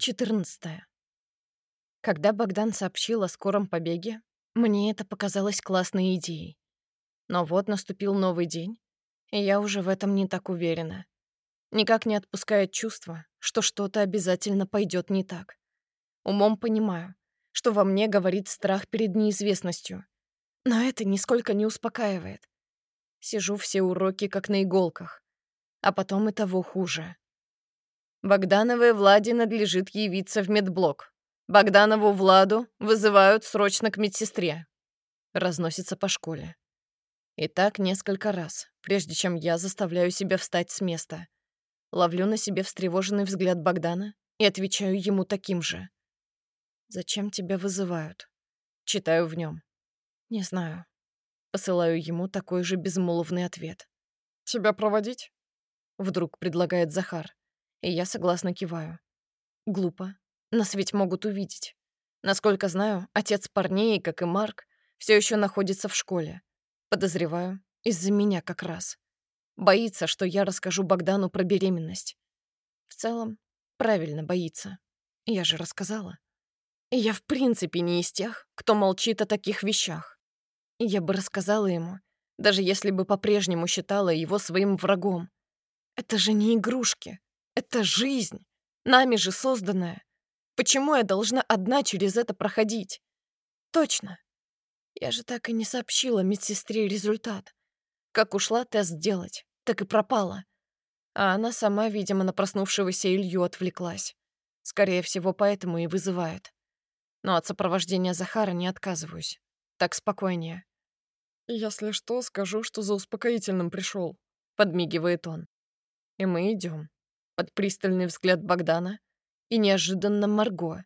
14. Когда Богдан сообщил о скором побеге, мне это показалось классной идеей. Но вот наступил новый день, и я уже в этом не так уверена. Никак не отпускает чувство, что что-то обязательно пойдет не так. Умом понимаю, что во мне говорит страх перед неизвестностью, но это нисколько не успокаивает. Сижу все уроки как на иголках, а потом и того хуже. Богдановой Владе надлежит явиться в медблок. Богданову Владу вызывают срочно к медсестре. Разносится по школе. И так несколько раз, прежде чем я заставляю себя встать с места. Ловлю на себе встревоженный взгляд Богдана и отвечаю ему таким же. «Зачем тебя вызывают?» Читаю в нем. «Не знаю». Посылаю ему такой же безмолвный ответ. «Тебя проводить?» Вдруг предлагает Захар. И я согласно киваю. Глупо. Нас ведь могут увидеть. Насколько знаю, отец парней, как и Марк, все еще находится в школе. Подозреваю, из-за меня как раз. Боится, что я расскажу Богдану про беременность. В целом, правильно боится. Я же рассказала. И я в принципе не из тех, кто молчит о таких вещах. И я бы рассказала ему, даже если бы по-прежнему считала его своим врагом. Это же не игрушки. Это жизнь, нами же созданная. Почему я должна одна через это проходить? Точно. Я же так и не сообщила медсестре результат. Как ушла тест делать, так и пропала. А она сама, видимо, на проснувшегося Илью отвлеклась. Скорее всего, поэтому и вызывает. Но от сопровождения Захара не отказываюсь. Так спокойнее. «Если что, скажу, что за успокоительным пришел», — подмигивает он. И мы идем. Под пристальный взгляд Богдана и неожиданно Марго.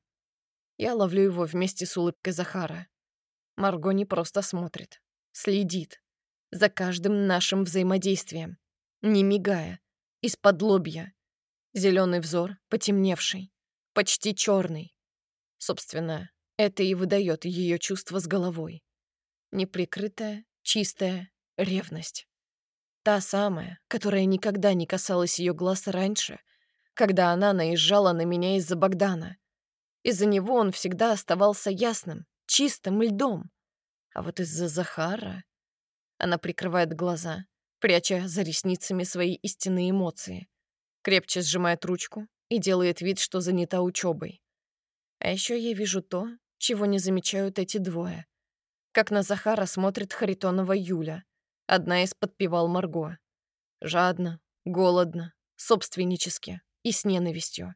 Я ловлю его вместе с улыбкой Захара. Марго не просто смотрит, следит за каждым нашим взаимодействием, не мигая, из-под лобья. Зеленый взор, потемневший, почти черный. Собственно, это и выдает ее чувство с головой. Неприкрытая, чистая ревность. Та самая, которая никогда не касалась ее глаз раньше, когда она наезжала на меня из-за Богдана. Из-за него он всегда оставался ясным, чистым льдом. А вот из-за Захара... Она прикрывает глаза, пряча за ресницами свои истинные эмоции, крепче сжимает ручку и делает вид, что занята учебой. А еще я вижу то, чего не замечают эти двое. Как на Захара смотрит Харитонова Юля, одна из подпевал Марго. Жадно, голодно, собственнически и с ненавистью.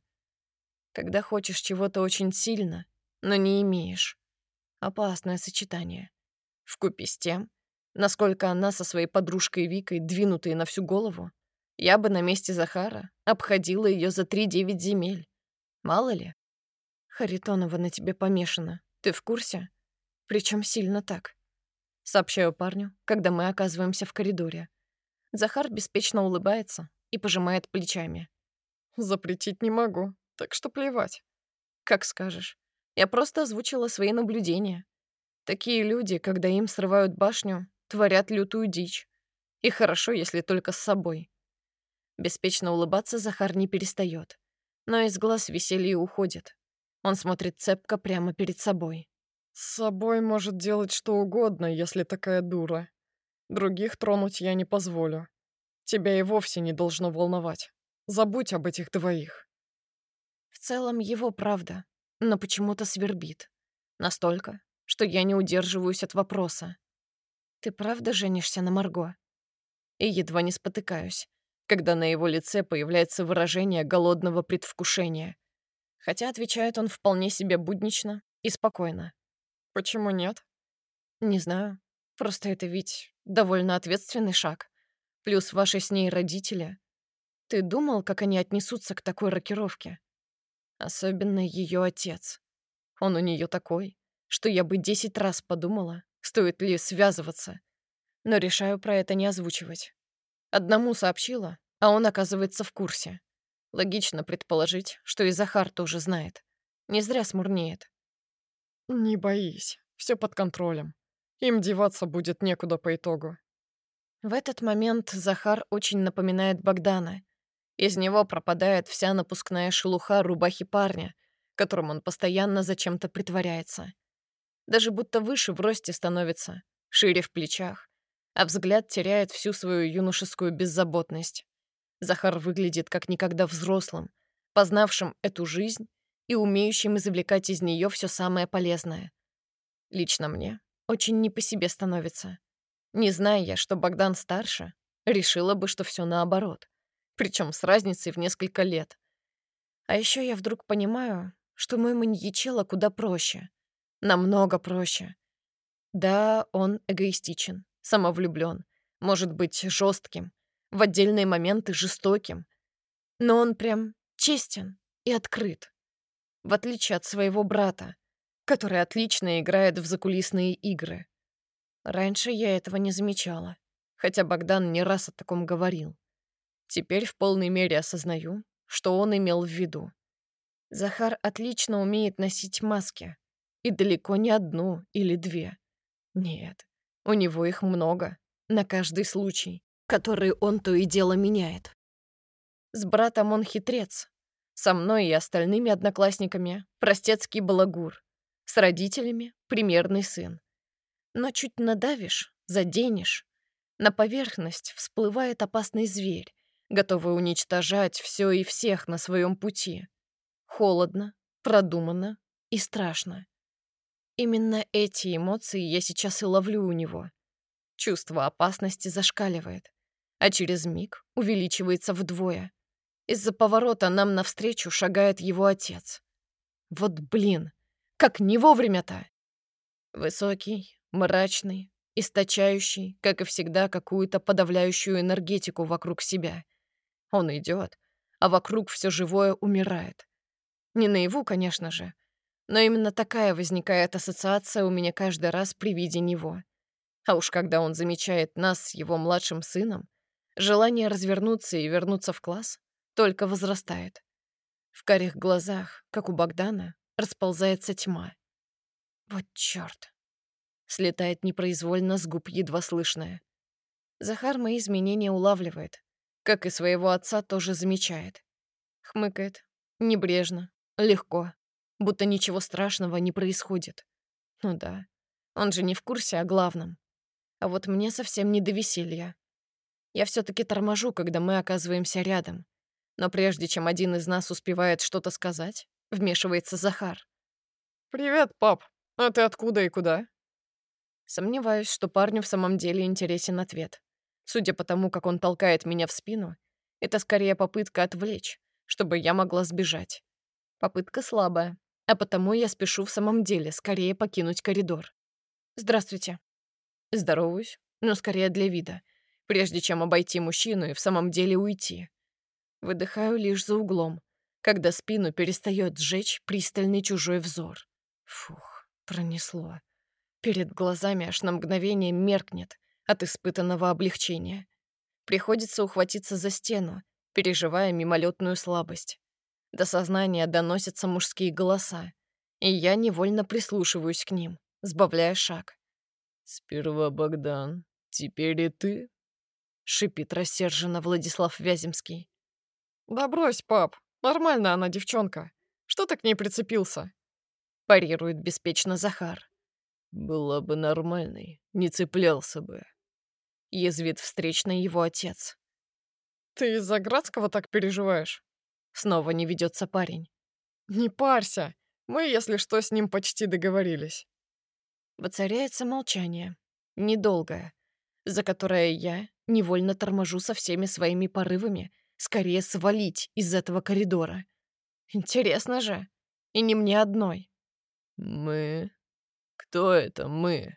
Когда хочешь чего-то очень сильно, но не имеешь. Опасное сочетание. Вкупе с тем, насколько она со своей подружкой Викой, двинутые на всю голову, я бы на месте Захара обходила ее за 3-9 земель. Мало ли. Харитонова на тебе помешана. Ты в курсе? Причем сильно так. Сообщаю парню, когда мы оказываемся в коридоре. Захар беспечно улыбается и пожимает плечами. «Запретить не могу, так что плевать». «Как скажешь. Я просто озвучила свои наблюдения. Такие люди, когда им срывают башню, творят лютую дичь. И хорошо, если только с собой». Беспечно улыбаться Захар не перестает, но из глаз веселье уходит. Он смотрит цепко прямо перед собой. «С собой может делать что угодно, если такая дура. Других тронуть я не позволю. Тебя и вовсе не должно волновать. Забудь об этих двоих». В целом его правда, но почему-то свербит. Настолько, что я не удерживаюсь от вопроса. «Ты правда женишься на Марго?» И едва не спотыкаюсь, когда на его лице появляется выражение голодного предвкушения. Хотя отвечает он вполне себе буднично и спокойно. «Почему нет?» «Не знаю. Просто это ведь довольно ответственный шаг. Плюс ваши с ней родители. Ты думал, как они отнесутся к такой рокировке? Особенно ее отец. Он у нее такой, что я бы 10 раз подумала, стоит ли связываться. Но решаю про это не озвучивать. Одному сообщила, а он оказывается в курсе. Логично предположить, что и Захар тоже знает. Не зря смурнеет. «Не боись, все под контролем. Им деваться будет некуда по итогу». В этот момент Захар очень напоминает Богдана. Из него пропадает вся напускная шелуха рубахи парня, которым он постоянно зачем-то притворяется. Даже будто выше в росте становится, шире в плечах, а взгляд теряет всю свою юношескую беззаботность. Захар выглядит как никогда взрослым, познавшим эту жизнь и умеющим извлекать из нее все самое полезное. Лично мне очень не по себе становится. Не зная я, что Богдан старше, решила бы, что все наоборот, причем с разницей в несколько лет. А еще я вдруг понимаю, что мой маньячелло куда проще. Намного проще. Да, он эгоистичен, самовлюблен, может быть жестким, в отдельные моменты жестоким, но он прям честен и открыт, в отличие от своего брата, который отлично играет в закулисные игры. Раньше я этого не замечала, хотя Богдан не раз о таком говорил. Теперь в полной мере осознаю, что он имел в виду. Захар отлично умеет носить маски, и далеко не одну или две. Нет, у него их много, на каждый случай, который он то и дело меняет. С братом он хитрец, со мной и остальными одноклассниками простецкий балагур, с родителями примерный сын. Но чуть надавишь, заденешь, на поверхность всплывает опасный зверь, готовый уничтожать все и всех на своем пути. Холодно, продуманно и страшно. Именно эти эмоции я сейчас и ловлю у него. Чувство опасности зашкаливает, а через миг увеличивается вдвое. Из-за поворота нам навстречу шагает его отец. Вот блин, как не вовремя-то! Высокий, мрачный, источающий, как и всегда, какую-то подавляющую энергетику вокруг себя. Он идет, а вокруг все живое умирает. Не наяву, конечно же, но именно такая возникает ассоциация у меня каждый раз при виде него. А уж когда он замечает нас с его младшим сыном, желание развернуться и вернуться в класс только возрастает. В карих глазах, как у Богдана, расползается тьма. Вот чёрт. Слетает непроизвольно с губ едва слышное. Захар мои изменения улавливает, как и своего отца тоже замечает. Хмыкает, небрежно, легко, будто ничего страшного не происходит. Ну да, он же не в курсе о главном. А вот мне совсем не до веселья. Я все-таки торможу, когда мы оказываемся рядом. Но прежде чем один из нас успевает что-то сказать, вмешивается Захар. «Привет, пап. А ты откуда и куда?» Сомневаюсь, что парню в самом деле интересен ответ. Судя по тому, как он толкает меня в спину, это скорее попытка отвлечь, чтобы я могла сбежать. Попытка слабая, а потому я спешу в самом деле скорее покинуть коридор. «Здравствуйте». Здороваюсь, но скорее для вида, прежде чем обойти мужчину и в самом деле уйти. Выдыхаю лишь за углом, когда спину перестает сжечь пристальный чужой взор. Фух, пронесло. Перед глазами аж на мгновение меркнет от испытанного облегчения. Приходится ухватиться за стену, переживая мимолетную слабость. До сознания доносятся мужские голоса, и я невольно прислушиваюсь к ним, сбавляя шаг. «Сперва Богдан, теперь и ты?» — шипит рассерженно Владислав Вяземский. «Да брось, пап, нормально она девчонка. Что ты к ней прицепился?» — парирует беспечно Захар. «Была бы нормальной, не цеплялся бы», — язвит встречный его отец. «Ты из-за Градского так переживаешь?» Снова не ведется парень. «Не парься, мы, если что, с ним почти договорились». Воцаряется молчание, недолгое, за которое я невольно торможу со всеми своими порывами скорее свалить из этого коридора. Интересно же, и не мне одной. «Мы? Кто это мы?»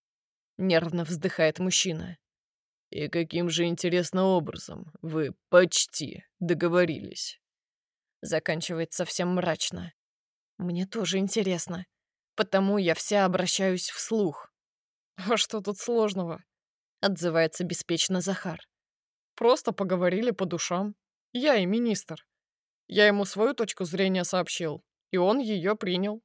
Нервно вздыхает мужчина. «И каким же интересным образом вы почти договорились?» Заканчивает совсем мрачно. Мне тоже интересно, потому я вся обращаюсь вслух. «А что тут сложного?» Отзывается беспечно Захар. «Просто поговорили по душам. Я и министр. Я ему свою точку зрения сообщил, и он ее принял».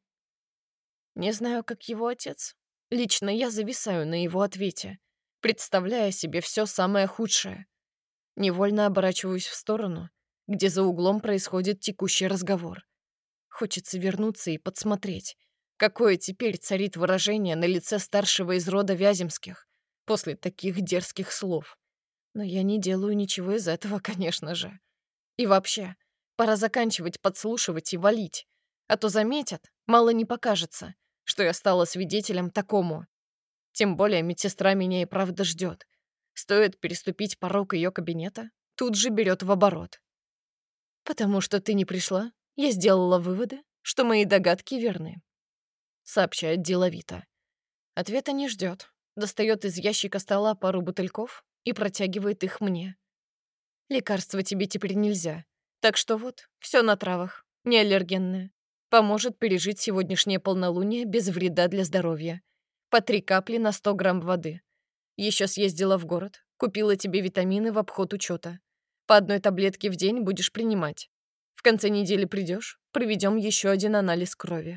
Не знаю, как его отец. Лично я зависаю на его ответе, представляя себе все самое худшее. Невольно оборачиваюсь в сторону, где за углом происходит текущий разговор. Хочется вернуться и подсмотреть, какое теперь царит выражение на лице старшего из рода Вяземских после таких дерзких слов. Но я не делаю ничего из этого, конечно же. И вообще, пора заканчивать подслушивать и валить. А то заметят, мало не покажется, что я стала свидетелем такому. Тем более медсестра меня и правда ждет. Стоит переступить порог ее кабинета, тут же берет в оборот. «Потому что ты не пришла, я сделала выводы, что мои догадки верны», — сообщает деловито. Ответа не ждет. Достает из ящика стола пару бутыльков и протягивает их мне. «Лекарства тебе теперь нельзя. Так что вот, все на травах, не аллергенное. Поможет пережить сегодняшнее полнолуние без вреда для здоровья. По 3 капли на 100 грамм воды. Еще съездила в город, купила тебе витамины в обход учета. По 1 таблетке в день будешь принимать. В конце недели придешь, проведем еще один анализ крови».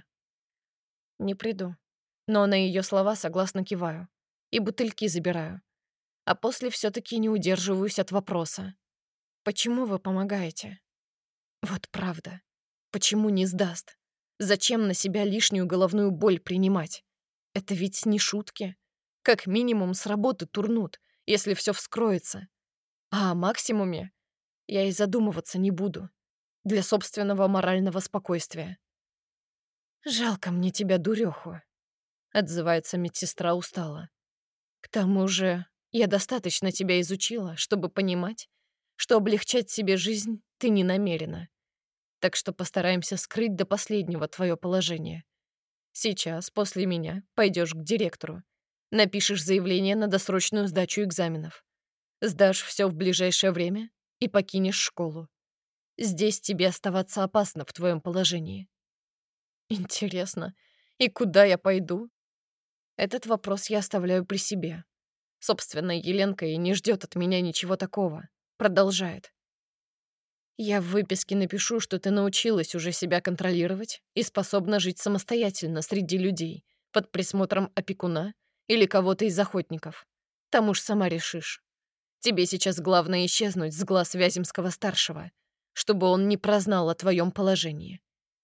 Не приду. Но на ее слова согласно киваю. И бутыльки забираю. А после все-таки не удерживаюсь от вопроса. «Почему вы помогаете?» Вот правда. Почему не сдаст? Зачем на себя лишнюю головную боль принимать? Это ведь не шутки. Как минимум с работы турнут, если все вскроется. А о максимуме я и задумываться не буду. Для собственного морального спокойствия. «Жалко мне тебя, дуреху», — отзывается медсестра устало. «К тому же я достаточно тебя изучила, чтобы понимать, что облегчать себе жизнь ты не намерена. Так что постараемся скрыть до последнего твое положение. Сейчас, после меня, пойдешь к директору. Напишешь заявление на досрочную сдачу экзаменов. Сдашь все в ближайшее время и покинешь школу. Здесь тебе оставаться опасно в твоем положении». Интересно, и куда я пойду? Этот вопрос я оставляю при себе. Собственно, Еленка и не ждет от меня ничего такого. Продолжает. «Я в выписке напишу, что ты научилась уже себя контролировать и способна жить самостоятельно среди людей, под присмотром опекуна или кого-то из охотников. Там уж сама решишь. Тебе сейчас главное исчезнуть с глаз Вяземского-старшего, чтобы он не прознал о твоем положении».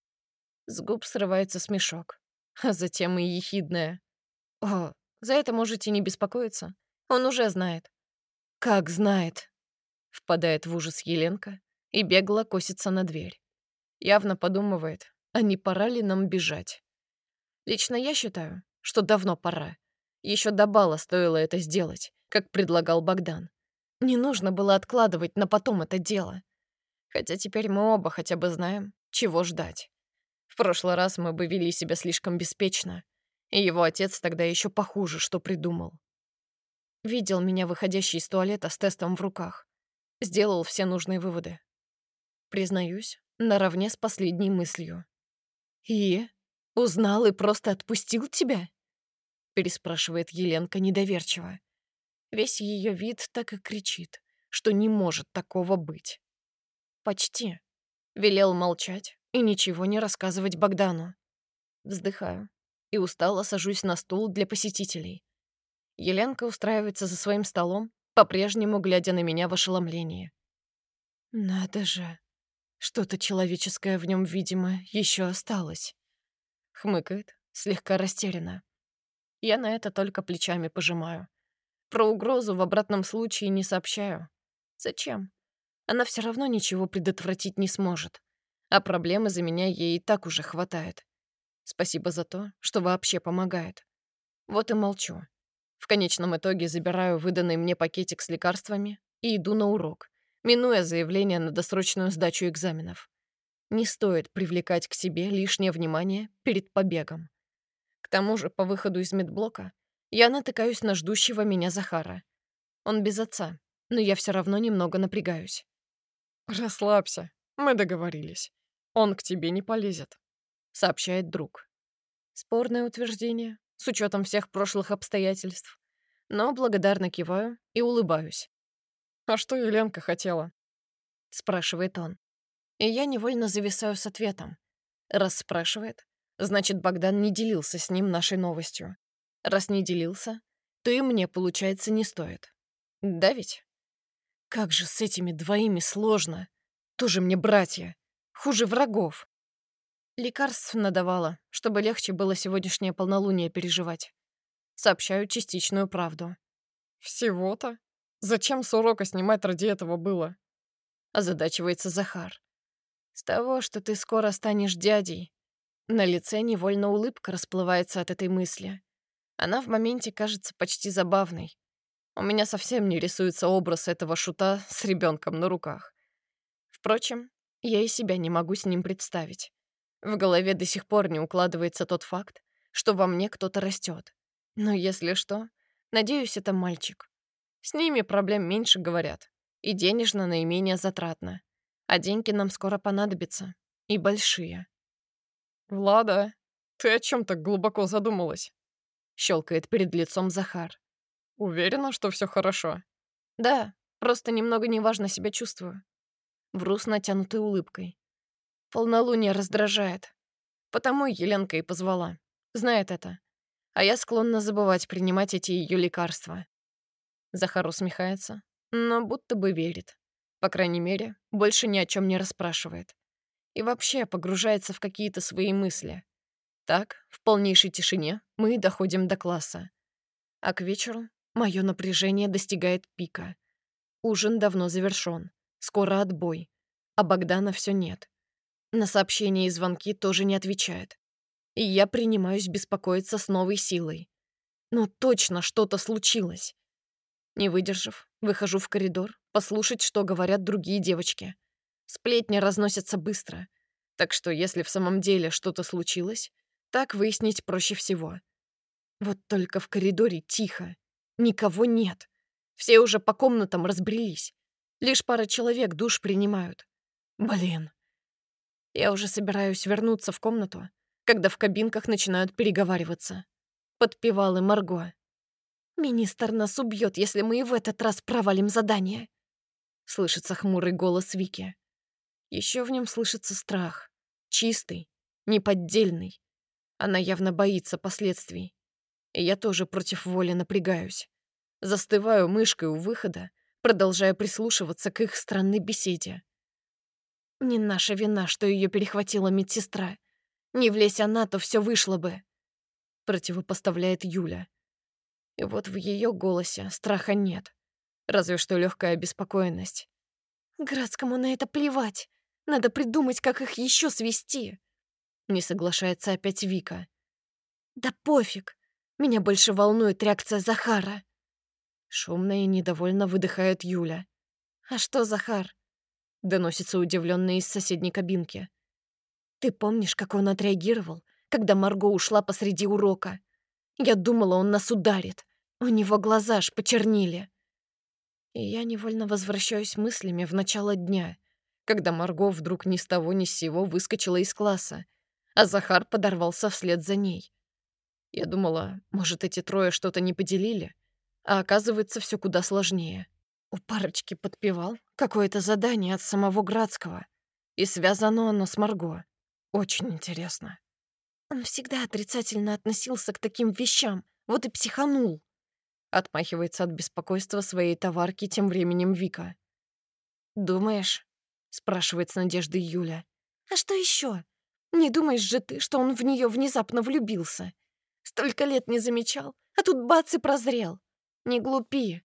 С губ срывается смешок, а затем и ехидное. «О, за это можете не беспокоиться. Он уже знает». «Как знает?» — впадает в ужас Еленка и бегло косится на дверь. Явно подумывает, а не пора ли нам бежать. Лично я считаю, что давно пора. Еще до бала стоило это сделать, как предлагал Богдан. Не нужно было откладывать на потом это дело. Хотя теперь мы оба хотя бы знаем, чего ждать. В прошлый раз мы бы вели себя слишком беспечно, и его отец тогда еще похуже, что придумал. Видел меня выходящий из туалета с тестом в руках. Сделал все нужные выводы. Признаюсь, наравне с последней мыслью. «И? Узнал и просто отпустил тебя?» Переспрашивает Еленка недоверчиво. Весь ее вид так и кричит, что не может такого быть. «Почти». Велел молчать и ничего не рассказывать Богдану. Вздыхаю и устало сажусь на стул для посетителей. Еленка устраивается за своим столом, по-прежнему глядя на меня в ошеломлении. «Надо же, что-то человеческое в нем, видимо, еще осталось», — хмыкает, слегка растерянно. Я на это только плечами пожимаю. Про угрозу в обратном случае не сообщаю. Зачем? Она все равно ничего предотвратить не сможет. А проблемы за меня ей и так уже хватает. Спасибо за то, что вообще помогает. Вот и молчу. В конечном итоге забираю выданный мне пакетик с лекарствами и иду на урок, минуя заявление на досрочную сдачу экзаменов. Не стоит привлекать к себе лишнее внимание перед побегом. К тому же, по выходу из медблока я натыкаюсь на ждущего меня Захара. Он без отца, но я все равно немного напрягаюсь. «Расслабься, мы договорились. Он к тебе не полезет», — сообщает друг. Спорное утверждение, с учетом всех прошлых обстоятельств. Но благодарно киваю и улыбаюсь. «А что Еленка хотела?» — спрашивает он. И я невольно зависаю с ответом. Раз спрашивает, значит, Богдан не делился с ним нашей новостью. Раз не делился, то и мне, получается, не стоит. Да ведь? Как же с этими двоими сложно. Тоже мне братья. Хуже врагов. Лекарств надавала, чтобы легче было сегодняшнее полнолуние переживать. Сообщаю частичную правду. Всего-то? Зачем с урока снимать ради этого было? Озадачивается Захар. С того, что ты скоро станешь дядей. На лице невольно улыбка расплывается от этой мысли. Она в моменте кажется почти забавной. У меня совсем не рисуется образ этого шута с ребенком на руках. Впрочем, я и себя не могу с ним представить. В голове до сих пор не укладывается тот факт, что во мне кто-то растет. Но если что, надеюсь, это мальчик. С ними проблем меньше, говорят, и денежно наименее затратно. А деньги нам скоро понадобятся. И большие. Влада, ты о чем так глубоко задумалась? Щелкает перед лицом Захар. Уверена, что все хорошо? Да, просто немного неважно себя чувствую. Вру с натянутой улыбкой. Полнолуние раздражает. Потому Еленка и позвала. Знает это. А я склонна забывать принимать эти ее лекарства. Захар усмехается, но будто бы верит. По крайней мере, больше ни о чем не расспрашивает. И вообще погружается в какие-то свои мысли. Так, в полнейшей тишине мы доходим до класса. А к вечеру мое напряжение достигает пика. Ужин давно завершён. Скоро отбой. А Богдана все нет. На сообщения и звонки тоже не отвечает. И я принимаюсь беспокоиться с новой силой. Но точно что-то случилось. Не выдержав, выхожу в коридор, послушать, что говорят другие девочки. Сплетни разносятся быстро, так что если в самом деле что-то случилось, так выяснить проще всего. Вот только в коридоре тихо, никого нет. Все уже по комнатам разбрелись. Лишь пара человек душ принимают. Блин. Я уже собираюсь вернуться в комнату, когда в кабинках начинают переговариваться. Подпевалы Марго. «Министр нас убьет, если мы и в этот раз провалим задание», — слышится хмурый голос Вики. Еще в нем слышится страх. Чистый, неподдельный. Она явно боится последствий. И я тоже против воли напрягаюсь. Застываю мышкой у выхода, продолжая прислушиваться к их странной беседе. Не наша вина, что ее перехватила медсестра. Не влезь она, то все вышло бы. Противопоставляет Юля. И вот в ее голосе страха нет. Разве что легкая обеспокоенность. Градскому на это плевать. Надо придумать, как их еще свести. Не соглашается опять Вика. Да пофиг. Меня больше волнует реакция Захара. Шумно и недовольно выдыхает Юля. А что, Захар? Доносится удивленно из соседней кабинки. Ты помнишь, как он отреагировал, когда Марго ушла посреди урока? Я думала, он нас ударит. У него глаза аж почернили. И я невольно возвращаюсь мыслями в начало дня, когда Марго вдруг ни с того ни с сего выскочила из класса, а Захар подорвался вслед за ней. Я думала, может, эти трое что-то не поделили, а оказывается, все куда сложнее. У парочки подпевал какое-то задание от самого Градского, и связано оно с Марго. Очень интересно. Он всегда отрицательно относился к таким вещам, вот и психанул. Отмахивается от беспокойства своей товарки тем временем Вика. «Думаешь?» — спрашивает с надеждой Юля. «А что еще? Не думаешь же ты, что он в нее внезапно влюбился? Столько лет не замечал, а тут бац и прозрел. Не глупи».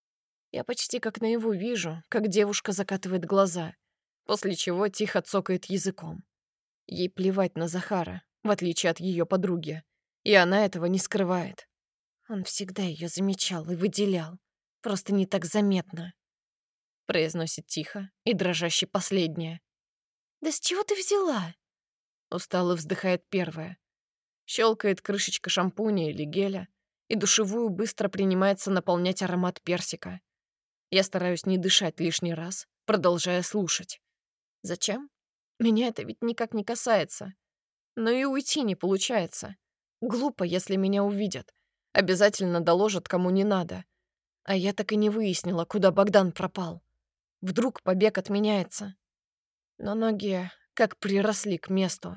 Я почти как наяву вижу, как девушка закатывает глаза, после чего тихо цокает языком. Ей плевать на Захара, в отличие от ее подруги, и она этого не скрывает. Он всегда ее замечал и выделял, просто не так заметно. Произносит тихо и дрожаще последнее. «Да с чего ты взяла?» Устало вздыхает первая. Щелкает крышечка шампуня или геля, и душевую быстро принимается наполнять аромат персика. Я стараюсь не дышать лишний раз, продолжая слушать. Зачем? Меня это ведь никак не касается. Но и уйти не получается. Глупо, если меня увидят. Обязательно доложат, кому не надо. А я так и не выяснила, куда Богдан пропал. Вдруг побег отменяется. Но ноги как приросли к месту.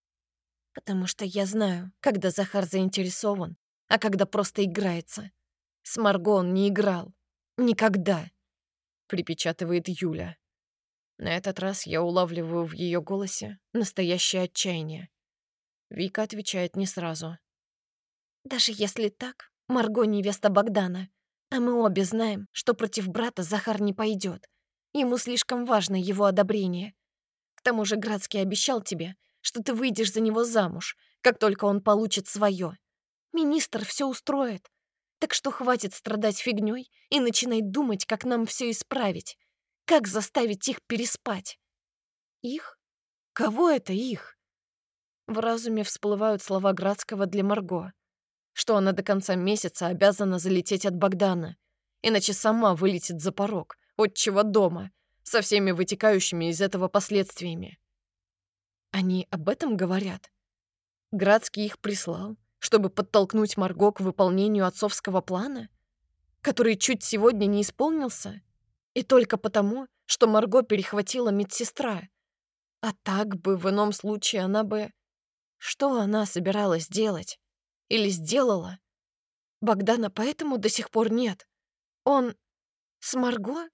Потому что я знаю, когда Захар заинтересован, а когда просто играется. С Марго он не играл. Никогда. Припечатывает Юля. На этот раз я улавливаю в ее голосе настоящее отчаяние. Вика отвечает не сразу. «Даже если так, Марго невеста Богдана, а мы обе знаем, что против брата Захар не пойдет. Ему слишком важно его одобрение. К тому же Градский обещал тебе, что ты выйдешь за него замуж, как только он получит свое. Министр все устроит. Так что хватит страдать фигней и начинай думать, как нам все исправить. Как заставить их переспать?» «Их? Кого это их?» В разуме всплывают слова Градского для Марго, что она до конца месяца обязана залететь от Богдана, иначе сама вылетит за порог отчего дома со всеми вытекающими из этого последствиями. Они об этом говорят? Градский их прислал, чтобы подтолкнуть Марго к выполнению отцовского плана, который чуть сегодня не исполнился, и только потому, что Марго перехватила медсестра. А так бы в ином случае она бы... Что она собиралась делать? Или сделала? Богдана поэтому до сих пор нет. Он с Марго?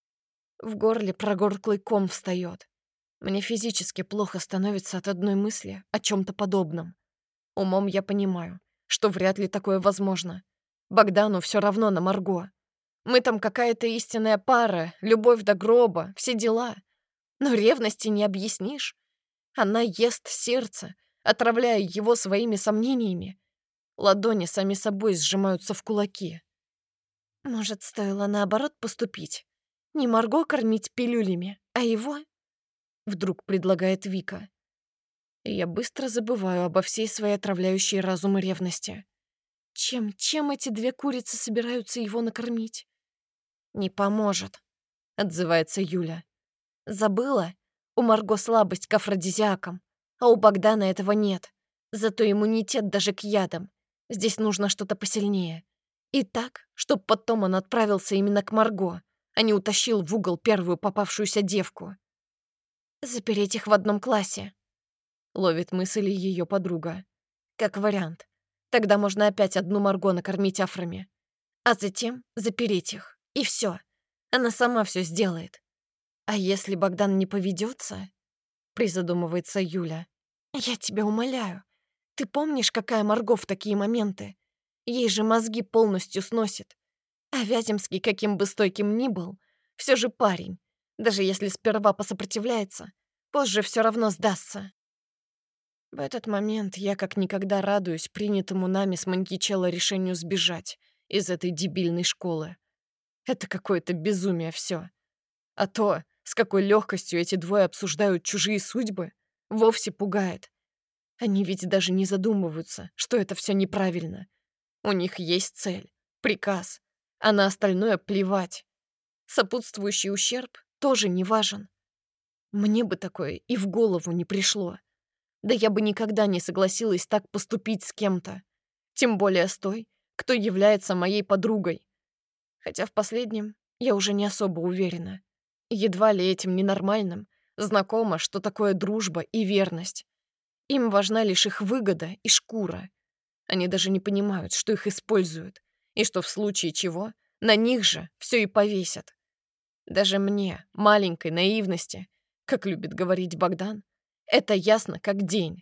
В горле прогорклый ком встает. Мне физически плохо становится от одной мысли о чем-то подобном. Умом я понимаю, что вряд ли такое возможно. Богдану все равно на Марго. Мы там какая-то истинная пара, любовь до гроба, все дела. Но ревности не объяснишь. Она ест сердце, отравляя его своими сомнениями. Ладони сами собой сжимаются в кулаки. Может, стоило наоборот поступить? Не Марго кормить пилюлями, а его? Вдруг предлагает Вика. И я быстро забываю обо всей своей отравляющей разум ревности. Чем эти две курицы собираются его накормить? Не поможет, отзывается Юля. Забыла? У Марго слабость к афродизиакам, а у Богдана этого нет. Зато иммунитет даже к ядам. Здесь нужно что-то посильнее. И так, чтоб потом он отправился именно к Марго, а не утащил в угол первую попавшуюся девку. «Запереть их в одном классе», — ловит мысль ее подруга. «Как вариант. Тогда можно опять одну Марго накормить афрами. А затем запереть их. И все. Она сама все сделает. А если Богдан не поведется? Призадумывается Юля. «Я тебя умоляю. Ты помнишь, какая Марго в такие моменты? Ей же мозги полностью сносит. А Вяземский, каким бы стойким ни был, все же парень. Даже если сперва посопротивляется, позже все равно сдастся». В этот момент я как никогда радуюсь принятому нами с Маньячелло решению сбежать из этой дебильной школы. Это какое-то безумие все. А то, с какой легкостью эти двое обсуждают чужие судьбы, вовсе пугает. Они ведь даже не задумываются, что это все неправильно. У них есть цель, приказ, а на остальное плевать. Сопутствующий ущерб тоже не важен. Мне бы такое и в голову не пришло. Да я бы никогда не согласилась так поступить с кем-то. Тем более с той, кто является моей подругой. Хотя в последнем я уже не особо уверена. Едва ли этим ненормальным знакомо, что такое дружба и верность. Им важна лишь их выгода и шкура. Они даже не понимают, что их используют, и что в случае чего на них же все и повесят. Даже мне, маленькой наивности, как любит говорить Богдан, это ясно как день.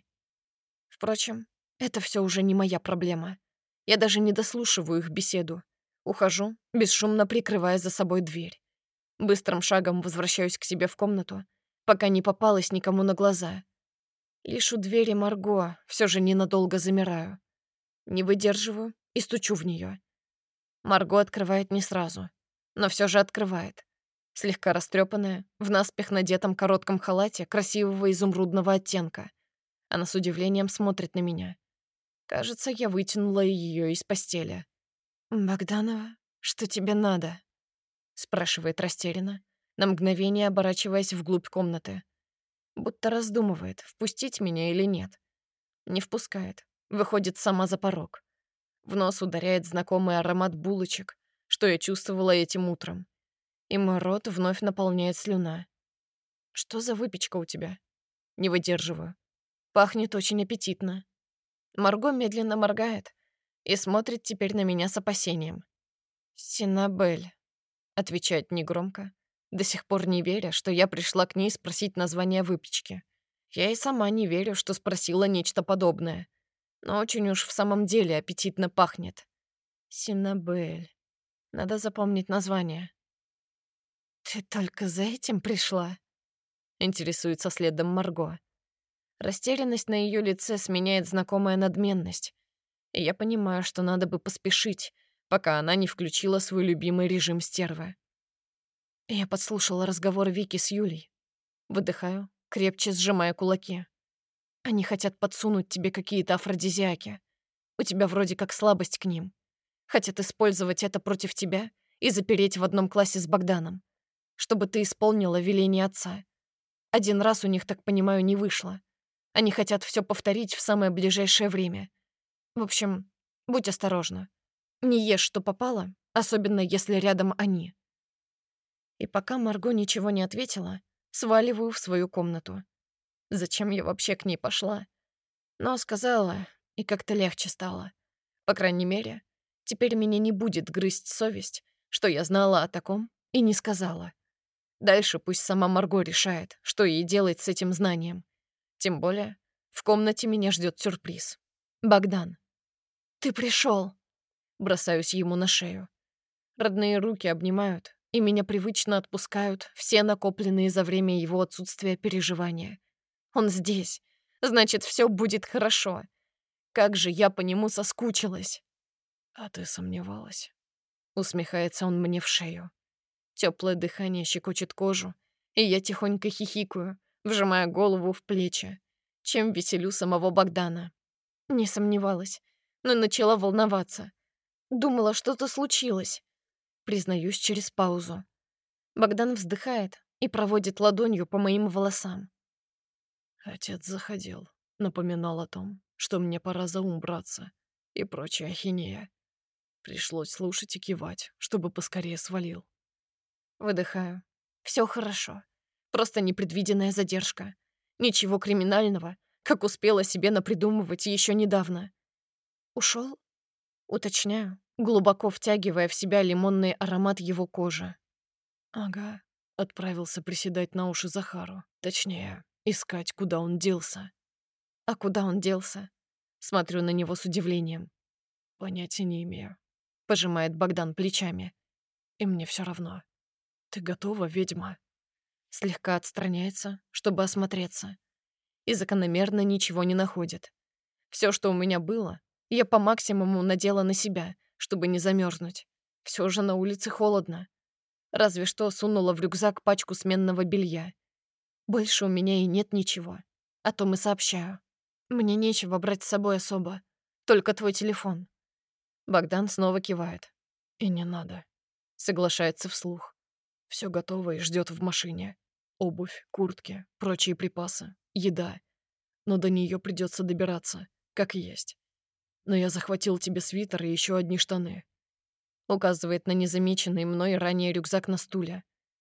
Впрочем, это все уже не моя проблема. Я даже не дослушиваю их беседу. Ухожу, бесшумно прикрывая за собой дверь. Быстрым шагом возвращаюсь к себе в комнату, пока не попалась никому на глаза. Лишь у двери Марго все же ненадолго замираю. Не выдерживаю и стучу в нее. Марго открывает не сразу, но все же открывает. Слегка растрепанная, в наспех надетом коротком халате красивого изумрудного оттенка. Она с удивлением смотрит на меня. Кажется, я вытянула ее из постели. «Богданова, что тебе надо?» спрашивает растерянно, на мгновение оборачиваясь вглубь комнаты. Будто раздумывает, впустить меня или нет. Не впускает, выходит сама за порог. В нос ударяет знакомый аромат булочек, что я чувствовала этим утром. И мой рот вновь наполняет слюна. «Что за выпечка у тебя?» Не выдерживаю. Пахнет очень аппетитно. Марго медленно моргает и смотрит теперь на меня с опасением. «Синабель», — отвечает негромко, до сих пор не веря, что я пришла к ней спросить название выпечки. Я и сама не верю, что спросила нечто подобное. Но очень уж в самом деле аппетитно пахнет. Синабель. Надо запомнить название. «Ты только за этим пришла?» — интересуется следом Марго. Растерянность на ее лице сменяет знакомая надменность. И я понимаю, что надо бы поспешить, пока она не включила свой любимый режим стервы. Я подслушала разговор Вики с Юлей. Выдыхаю, крепче сжимая кулаки. Они хотят подсунуть тебе какие-то афродизиаки. У тебя вроде как слабость к ним. Хотят использовать это против тебя и запереть в одном классе с Богданом, чтобы ты исполнила веление отца. Один раз у них, так понимаю, не вышло. Они хотят все повторить в самое ближайшее время. В общем, будь осторожна. Не ешь, что попало, особенно если рядом они. И пока Марго ничего не ответила, сваливаю в свою комнату. Зачем я вообще к ней пошла? Но сказала, и как-то легче стало. По крайней мере, теперь меня не будет грызть совесть, что я знала о таком и не сказала. Дальше пусть сама Марго решает, что ей делать с этим знанием. Тем более, в комнате меня ждет сюрприз. Богдан. «Ты пришел!» Бросаюсь ему на шею. Родные руки обнимают, и меня привычно отпускают все накопленные за время его отсутствия переживания. Он здесь. Значит, все будет хорошо. Как же я по нему соскучилась. А ты сомневалась? Усмехается он мне в шею. Теплое дыхание щекочет кожу, и я тихонько хихикаю, вжимая голову в плечи, чем веселю самого Богдана. Не сомневалась, но начала волноваться. Думала, что-то случилось. Признаюсь через паузу. Богдан вздыхает и проводит ладонью по моим волосам. Отец заходил, напоминал о том, что мне пора за ум браться и прочая ахинея. Пришлось слушать и кивать, чтобы поскорее свалил. Выдыхаю. Все хорошо. Просто непредвиденная задержка. Ничего криминального, как успела себе напридумывать еще недавно. Ушел? Уточняю, глубоко втягивая в себя лимонный аромат его кожи. Ага, отправился приседать на уши Захару. Точнее, искать, куда он делся. А куда он делся? Смотрю на него с удивлением. Понятия не имею. Пожимает Богдан плечами. И мне все равно. Ты готова, ведьма? Слегка отстраняется, чтобы осмотреться. И закономерно ничего не находит. Все, что у меня было, я по максимуму надела на себя, чтобы не замерзнуть. Все же на улице холодно. Разве что сунула в рюкзак пачку сменного белья. Больше у меня и нет ничего. О том и сообщаю. Мне нечего брать с собой особо. Только твой телефон. Богдан снова кивает. И не надо. Соглашается вслух. Все готово и ждет в машине. Обувь, куртки, прочие припасы, еда. Но до нее придется добираться, как есть. Но я захватил тебе свитер и еще одни штаны. Указывает на незамеченный мной ранее рюкзак на стуле.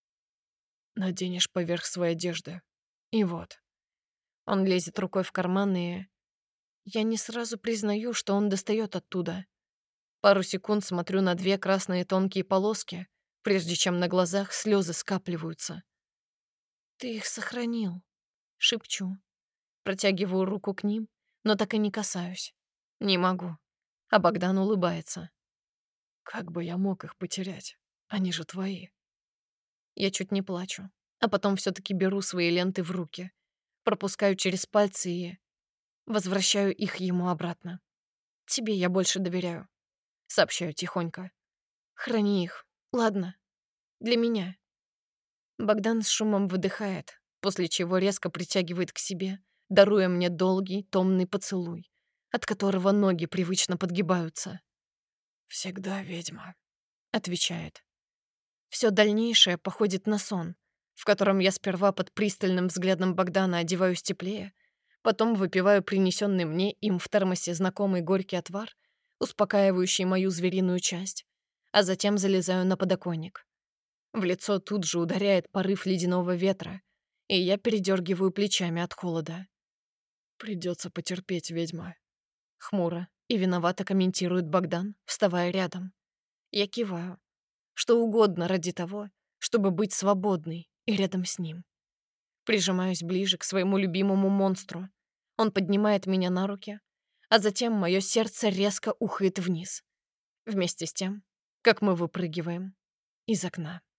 Наденешь поверх своей одежды. И вот. Он лезет рукой в карман, и я не сразу признаю, что он достает оттуда. Пару секунд смотрю на две красные тонкие полоски, прежде чем на глазах слезы скапливаются. «Ты их сохранил», — шепчу. Протягиваю руку к ним, но так и не касаюсь. Не могу. А Богдан улыбается. Как бы я мог их потерять? Они же твои. Я чуть не плачу, а потом все-таки беру свои ленты в руки, пропускаю через пальцы и возвращаю их ему обратно. Тебе я больше доверяю. Сообщаю тихонько. Храни их, ладно? Для меня. Богдан с шумом выдыхает, после чего резко притягивает к себе, даруя мне долгий, томный поцелуй, от которого ноги привычно подгибаются. «Всегда ведьма», — отвечает. Все дальнейшее походит на сон, в котором я сперва под пристальным взглядом Богдана одеваюсь теплее, потом выпиваю принесенный мне им в термосе знакомый горький отвар, успокаивающий мою звериную часть, а затем залезаю на подоконник. В лицо тут же ударяет порыв ледяного ветра, и я передергиваю плечами от холода. «Придется потерпеть, ведьма». Хмуро и виновато комментирует Богдан, вставая рядом. Я киваю. Что угодно ради того, чтобы быть свободной и рядом с ним. Прижимаюсь ближе к своему любимому монстру. Он поднимает меня на руки, а затем мое сердце резко ухает вниз. Вместе с тем, как мы выпрыгиваем из окна.